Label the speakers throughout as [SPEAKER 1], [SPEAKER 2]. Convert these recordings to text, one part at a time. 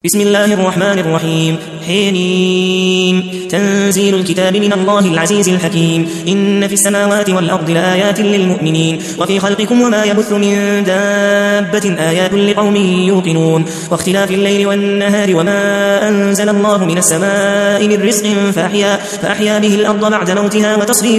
[SPEAKER 1] بسم الله الرحمن الرحيم. حميم. تنزيل الكتاب من الله العزيز الحكيم. إن في السماوات والأرض لآيات للمؤمنين وفي خلقكم وما يبث من دابة آيات لقوم يوقنون واختلاف الليل والنهار وما أنزل الله من السماء من رزق فأحيا به الأرض بعد موتها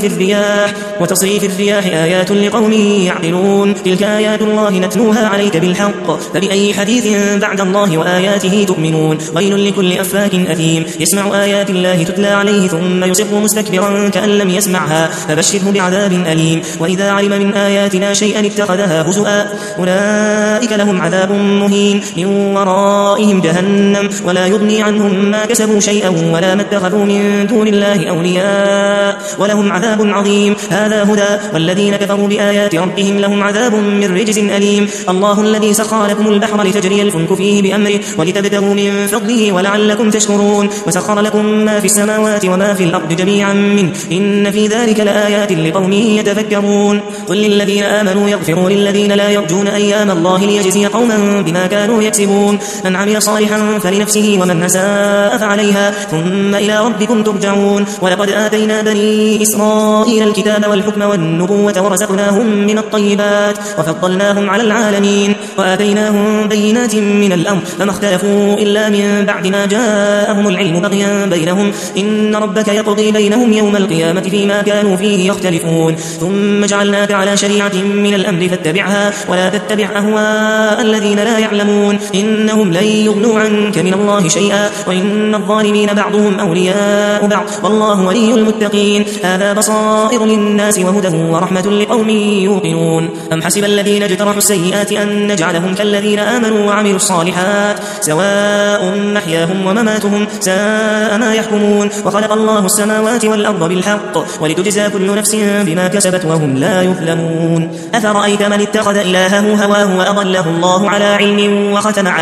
[SPEAKER 1] وتصريف الرياح آيات لقوم يعقلون. تلك آيات الله نتلوها عليك بالحق فبأي حديث بعد الله وآياته تؤمنون. ويل لكل أفاك أثيم يسمع آيات الله تتلى عليه ثم يصر مستكبرا كأن لم يسمعها فبشره بعذاب أليم. وإذا علم من آياتنا شيئا اتخذها هزؤا أولئك لهم عذاب مهين من ورائهم جهنم ولا يغني عنهم ما كسبوا شيئا ولا ما اتخذوا من دون الله أولياء ولهم عذاب عظيم. هذا هدى والذين كفروا بآيات ربهم لهم عذاب من رجز أليم. الله الذي سخر لكم البحر لتجري الفلك فيه بأمره ولتبتغوا من فضله ولعلكم تشكرون. وسخر لكم ما في السماوات وما في الأرض جميعا منه إن في ذلك لآيات لقوم يتفكرون. قل للذين آمنوا يغفروا للذين لا يرجون أيام الله ليجزي قوما بما كانوا يكسبون. من عمل صالحا فلنفسه ومن أساء فعليها ثم إلى ربكم ترجعون. ولقد آتينا بني إسرائيل الكتاب والحكم والنبوة ورزقناهم من الطيبات وفضلناهم على العالمين وآتيناهم بينات من الأمر فما اختلفوا إلا من بعد ما جاءهم العلم بغيا بينهم إن ربك يقضي بينهم يوم القيامة فيما كانوا فيه يختلفون. ثم جعلناك على شريعة من الأمر فاتبعها ولا تتبع أهواء الذين لا يعلمون إنهم لن يغنوا عنك من الله شيئا وإن الظالمين بعضهم أولياء بعض والله ولي المتقين. هذا بصائر للناس وهدى ورحمة لقوم يوقنون. أم حسب الذين اجترحوا السيئات أن نجعلهم كالذين آمنوا وعملوا الصالحات سواء محياهم ومماتهم ساء ما يحكمون. وخلق الله السماوات والأرض بالحق ولتجزى كل نفس بما كسبت وهم لا يظلمون. أفرأيت من اتخذ إلهه هواه وأضله الله على علم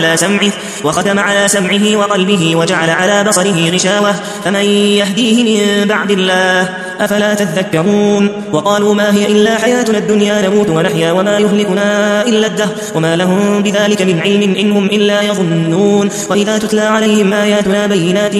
[SPEAKER 1] وختم على سمعه وقلبه وجعل على بصره غشاوة فمن يهديه من بعد الله أفلا تذكرون. وقالوا ما هي إلا حياتنا الدنيا نموت ونحيا وما يهلكنا إلا الدهر وما لهم بذلك من علم إنهم إلا يظنون. وإذا تتلى عليهم آياتنا بينات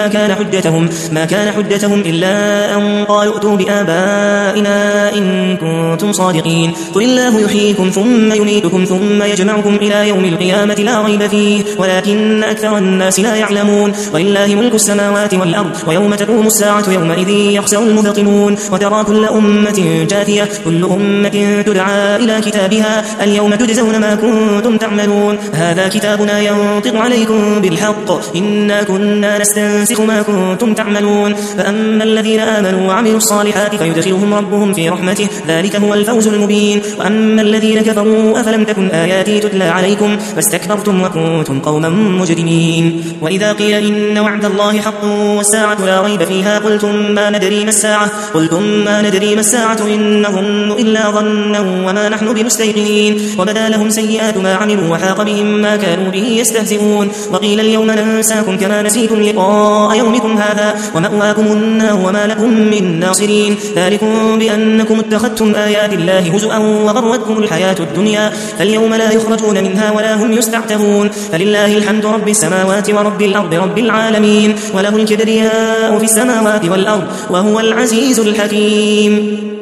[SPEAKER 1] ما كان حجتهم إلا أن قالوا ائتوا بآبائنا إن كنتم صادقين. قل الله يحييكم ثم يميتكم ثم يجمعكم إلى يوم القيامة لا ريب فيه ولكن أكثر الناس لا يعلمون. ولله ملك السماوات والأرض ويوم تقوم الساعة يومئذ يخسر المبطلون. وترى كل أمة جاثية كل أمة تدعى إلى كتابها اليوم تجزون ما كنتم تعملون. هذا كتابنا ينطق عليكم بالحق إنا كنا نستنسخ ما كنتم تعملون. فأما الذين آمنوا وعملوا الصالحات فيدخلهم ربهم في رحمته ذلك هو الفوز المبين. وأما الذين كفروا أفلم تكن آياتي تتلى عليكم فاستكبرتم وكنتم قوما مجرمين. وإذا قيل إن وعد الله حق والساعة لا ريب فيها قلتم ما ندري ما الساعة إن نظن إلا ظنا وما نحن بمستيقنين. وبدا لهم سيئات ما عملوا وحاق بهم ما كانوا به يستهزئون. وقيل اليوم ننساكم كما نسيتم لقاء يومكم هذا ومأواكم النار وما لكم من ناصرين. ذلكم بأنكم اتخذتم آيات الله هزؤا وغرتكم الحياة الدنيا فاليوم لا يخرجون منها ولا هم يستعتبون. فلله الحمد رب السماوات ورب الأرض رب العالمين وله الكبرياء في السماوات والأرض وهو العزيز الحكيم.